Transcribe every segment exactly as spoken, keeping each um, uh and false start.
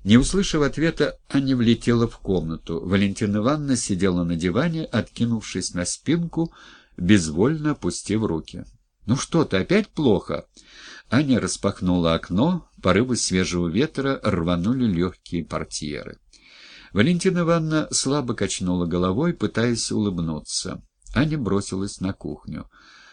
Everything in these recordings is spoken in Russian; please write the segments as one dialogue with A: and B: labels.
A: Не услышав ответа, Аня влетела в комнату. Валентина Ивановна сидела на диване, откинувшись на спинку, безвольно опустив руки. «Ну что ты, опять плохо?» Аня распахнула окно, порывы свежего ветра рванули легкие портьеры. Валентина Ивановна слабо качнула головой, пытаясь улыбнуться. Аня бросилась на кухню.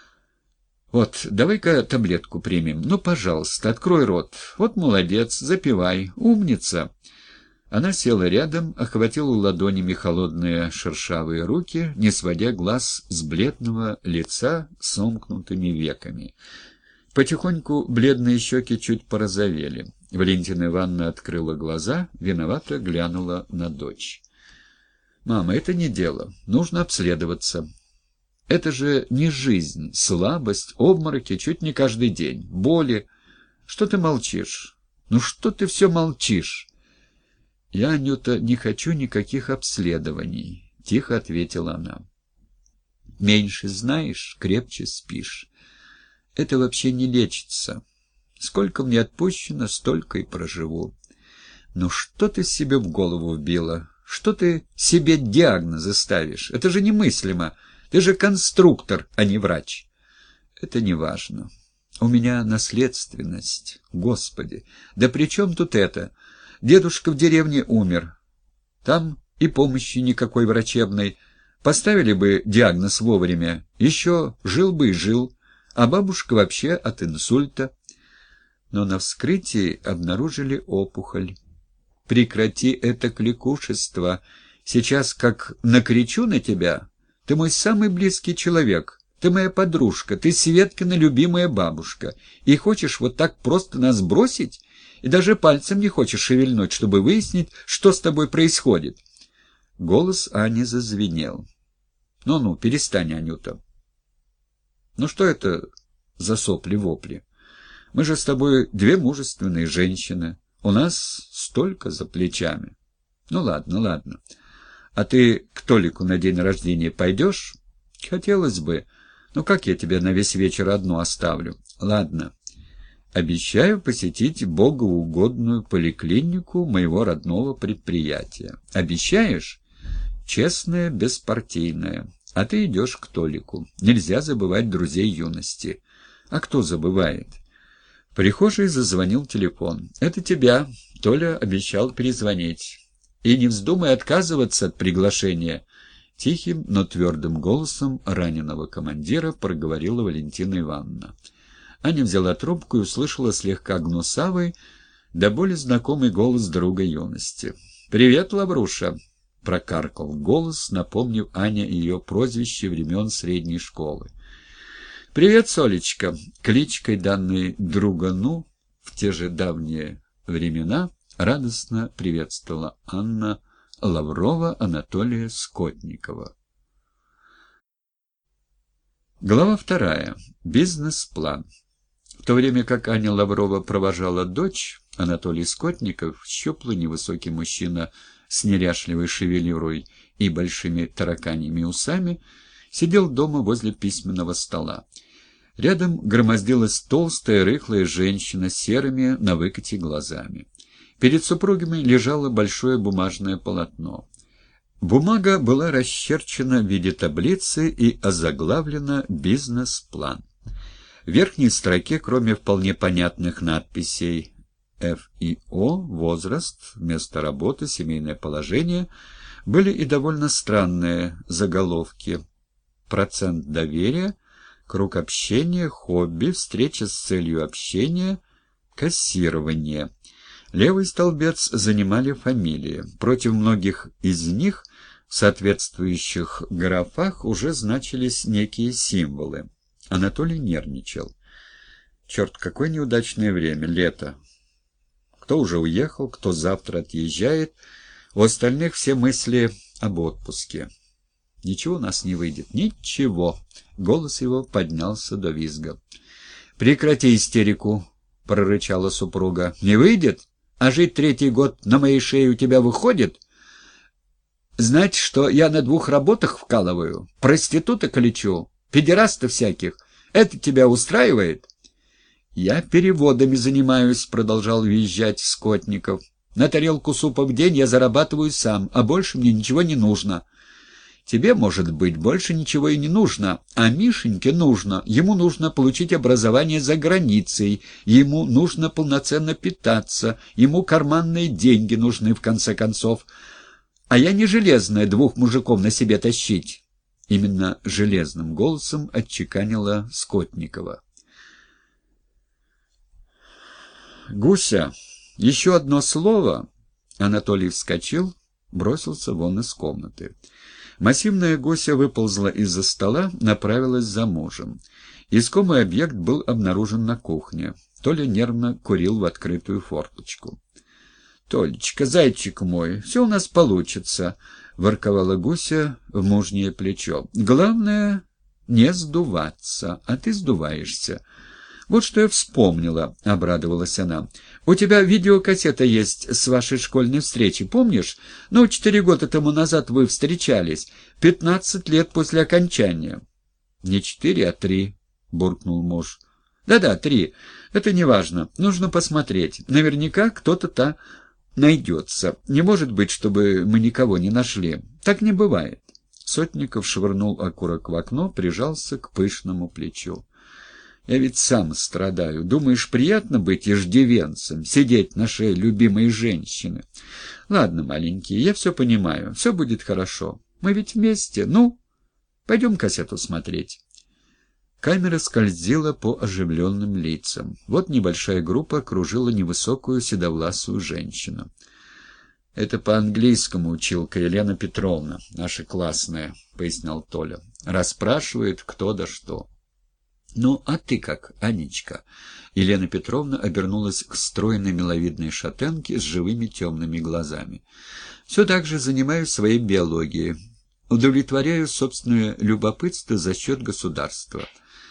A: «Вот, давай-ка таблетку примем. Ну, пожалуйста, открой рот. Вот молодец, запивай. Умница!» Она села рядом, охватила ладонями холодные шершавые руки, не сводя глаз с бледного лица с сомкнутыми веками. Потихоньку бледные щеки чуть порозовели. Валентина Ивановна открыла глаза, виновато глянула на дочь. «Мама, это не дело. Нужно обследоваться. Это же не жизнь, слабость, обмороки чуть не каждый день, боли. Что ты молчишь? Ну что ты все молчишь?» «Я, Анюта, не хочу никаких обследований», — тихо ответила она. «Меньше знаешь, крепче спишь. Это вообще не лечится. Сколько мне отпущено, столько и проживу. Ну что ты себе в голову вбила? Что ты себе диагнозы ставишь? Это же немыслимо. Ты же конструктор, а не врач». «Это не важно. У меня наследственность. Господи, да при чем тут это? Дедушка в деревне умер. Там и помощи никакой врачебной. Поставили бы диагноз вовремя, еще жил бы и жил. А бабушка вообще от инсульта». Но на вскрытии обнаружили опухоль. «Прекрати это кликушество. Сейчас как накричу на тебя. Ты мой самый близкий человек. Ты моя подружка. Ты Светкина любимая бабушка. И хочешь вот так просто нас бросить? И даже пальцем не хочешь шевельнуть, чтобы выяснить, что с тобой происходит». Голос Ани зазвенел. «Ну-ну, перестань, Анюта. Ну что это за сопли-вопли? Мы же с тобой две мужественные женщины. У нас столько за плечами. Ну ладно, ладно. А ты к Толику на день рождения пойдешь? Хотелось бы. Ну как я тебя на весь вечер одну оставлю? Ладно. Обещаю посетить богоугодную поликлинику моего родного предприятия. Обещаешь? Честная, беспартийная. А ты идешь к Толику. Нельзя забывать друзей юности. А кто забывает? В прихожей зазвонил телефон. «Это тебя. Толя обещал перезвонить. И не вздумай отказываться от приглашения». Тихим, но твердым голосом раненого командира проговорила Валентина Ивановна. Аня взяла трубку и услышала слегка гнусавый, до боли знакомый голос друга юности. «Привет, Лавруша!» — прокаркал голос, напомнив Ане ее прозвище времен средней школы. «Привет, Солечка!» — кличкой, данной другану в те же давние времена, радостно приветствовала Анна Лаврова Анатолия Скотникова. Глава вторая. Бизнес-план. В то время как Аня Лаврова провожала дочь, Анатолий Скотников, щуплый невысокий мужчина с неряшливой шевелюрой и большими тараканьими усами, сидел дома возле письменного стола. Рядом громоздилась толстая, рыхлая женщина с серыми на выкате глазами. Перед супругами лежало большое бумажное полотно. Бумага была расчерчена в виде таблицы и озаглавлена «Бизнес-план». В верхней строке, кроме вполне понятных надписей Ф и О, возраст, место работы, семейное положение, были и довольно странные заголовки: процент доверия, круг общения, хобби, встреча с целью общения, кассирование. Левый столбец занимали фамилии. Против многих из них в соответствующих графах уже значились некие символы. Анатолий нервничал. Черт, какое неудачное время, лето. Кто уже уехал, кто завтра отъезжает. У остальных все мысли об отпуске. Ничего у нас не выйдет. Ничего. Голос его поднялся до визга. «Прекрати истерику», — прорычала супруга. «Не выйдет? А жить третий год на моей шее у тебя выходит? Знать, что я на двух работах вкалываю, проституток лечу, педерастов всяких. Это тебя устраивает?» «Я переводами занимаюсь», — продолжал визжать Скотников. На тарелку супа в день я зарабатываю сам, а больше мне ничего не нужно. Тебе, может быть, больше ничего и не нужно, а Мишеньке нужно. Ему нужно получить образование за границей, ему нужно полноценно питаться, ему карманные деньги нужны, в конце концов. А я не железная двух мужиков на себе тащить. Именно железным голосом отчеканила Скотникова. «Гуся, еще одно слово!» Анатолий вскочил, бросился вон из комнаты. Массивная Гуся выползла из-за стола, направилась за мужем. Искомый объект был обнаружен на кухне. Толя нервно курил в открытую форточку. «Толечка, зайчик мой, все у нас получится», — ворковала Гуся в мужнее плечо. «Главное — не сдуваться, а ты сдуваешься». «Вот что я вспомнила», — обрадовалась она. «У тебя видеокассета есть с вашей школьной встречи, помнишь? Ну, четыре года тому назад вы встречались, пятнадцать лет после окончания». «Не четыре, а три», — буркнул муж. «Да-да, три. Это не важно. Нужно посмотреть. Наверняка кто-то-то найдется. Не может быть, чтобы мы никого не нашли. Так не бывает». Сотников швырнул окурок в окно, прижался к пышному плечу. «Я ведь сам страдаю. Думаешь, приятно быть иждивенцем, сидеть на шее любимой женщины? Ладно, маленький, я все понимаю. Все будет хорошо. Мы ведь вместе. Ну, пойдем кассету смотреть». Камера скользила по оживленным лицам. Вот небольшая группа окружила невысокую седовласую женщину. «Это по-английскому училка Елена Петровна, наша классная», — пояснял Толя. «Расспрашивает кто да что». «Ну, а ты как, Анечка?» Елена Петровна обернулась к стройной миловидной шатенке с живыми темными глазами. «Все так же занимаюсь своей биологией. Удовлетворяю собственное любопытство за счет государства.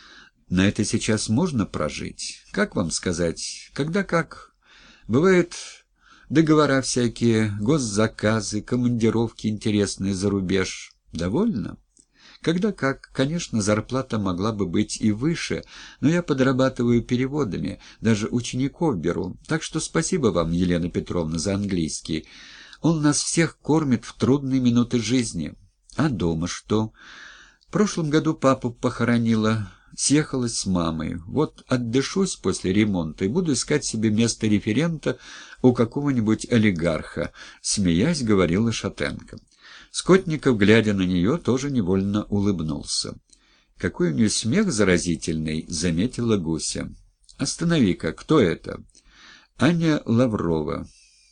A: На это сейчас можно прожить? Как вам сказать? Когда как? Бывают договора всякие, госзаказы, командировки интересные за рубеж. Довольно? Когда как, конечно, зарплата могла бы быть и выше, но я подрабатываю переводами, даже учеников беру. Так что спасибо вам, Елена Петровна, за английский. Он нас всех кормит в трудные минуты жизни. А дома что? В прошлом году папу похоронила, съехалась с мамой. Вот отдышусь после ремонта и буду искать себе место референта у какого-нибудь олигарха, смеясь, говорила Шатенко. Скотников, глядя на нее, тоже невольно улыбнулся. «Какой у нее смех заразительный!» — заметила Гуся. «Останови-ка, кто это?» «Аня Лаврова.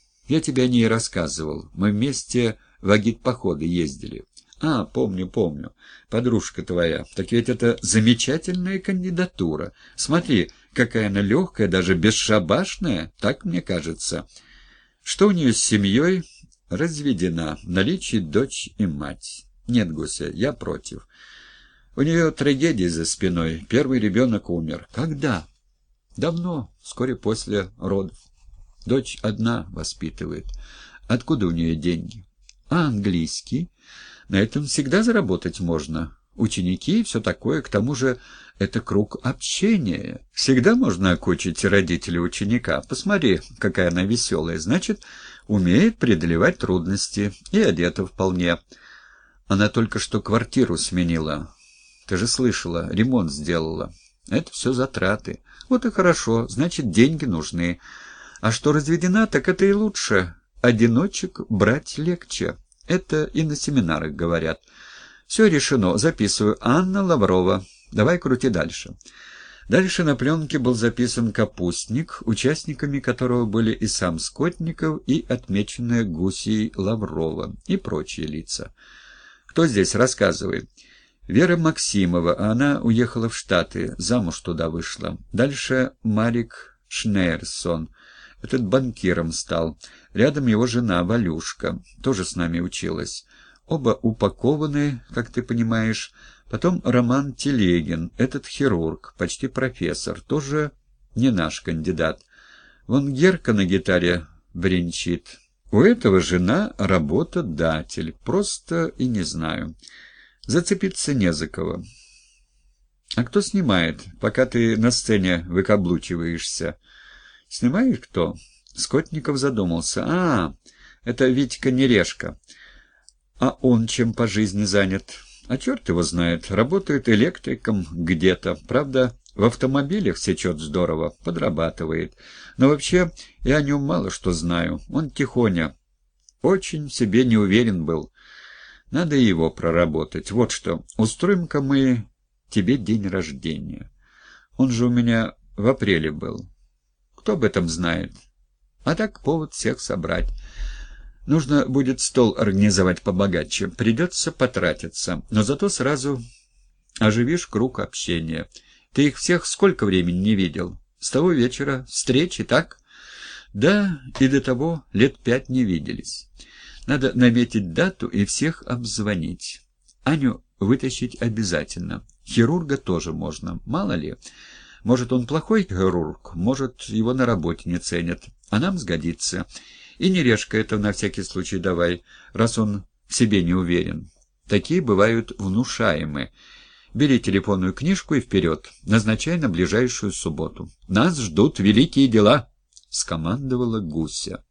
A: Я тебе о ней рассказывал. Мы вместе в агитпоходы ездили». «А, помню, помню. Подружка твоя. Так ведь это замечательная кандидатура. Смотри, какая она легкая, даже бесшабашная, так мне кажется. Что у нее с семьей?» «Разведена. В наличии дочь и мать». «Нет, Гуся, я против. У нее трагедия за спиной. Первый ребенок умер». «Когда?» «Давно, вскоре после родов. Дочь одна воспитывает. Откуда у нее деньги?» «А английский? На этом всегда заработать можно. Ученики и все такое. К тому же это круг общения. Всегда можно окучить родителей ученика. Посмотри, какая она веселая. Значит, умеет преодолевать трудности. И одета вполне. Она только что квартиру сменила. Ты же слышала, ремонт сделала. Это все затраты. Вот и хорошо. Значит, деньги нужны. А что разведена, так это и лучше. Одиночек брать легче. Это и на семинарах говорят. Все решено. Записываю. Анна Лаврова. Давай крути дальше. Дальше на пленке был записан капустник, участниками которого были и сам Скотников, и отмеченная Гусей Лаврова, и прочие лица. Кто здесь? Рассказывай. Вера Максимова, а она уехала в Штаты, замуж туда вышла. Дальше Марик Шнейрсон. Этот банкиром стал. Рядом его жена Валюшка, тоже с нами училась. Оба упакованы, как ты понимаешь. Потом Роман Телегин, этот хирург, почти профессор, тоже не наш кандидат. Вон Герка на гитаре бренчит. У этого жена работодатель, просто и не знаю. Зацепиться не за кого. А кто снимает, пока ты на сцене выкаблучиваешься? Снимаешь кто? Скотников задумался. «А, это Витька Нерешка. А он чем по жизни занят?» «А черт его знает. Работает электриком где-то. Правда, в автомобилях сечет здорово, подрабатывает. Но вообще я о нем мало что знаю. Он тихоня. Очень в себе не уверен был. Надо его проработать. Вот что, устроим-ка мы тебе день рождения. Он же у меня в апреле был. Кто об этом знает? А так повод всех собрать. Нужно будет стол организовать побогаче. Придется потратиться. Но зато сразу оживишь круг общения. Ты их всех сколько времени не видел? С того вечера встречи, так? Да, и до того лет пять не виделись. Надо наметить дату и всех обзвонить. Аню вытащить обязательно. Хирурга тоже можно, мало ли. Может, он плохой хирург, может, его на работе не ценят. А нам сгодится. И Нерешка это на всякий случай давай, раз он в себе не уверен. Такие бывают внушаемые. Бери телефонную книжку и вперед. Назначай на ближайшую субботу. Нас ждут великие дела, — скомандовала Гуся.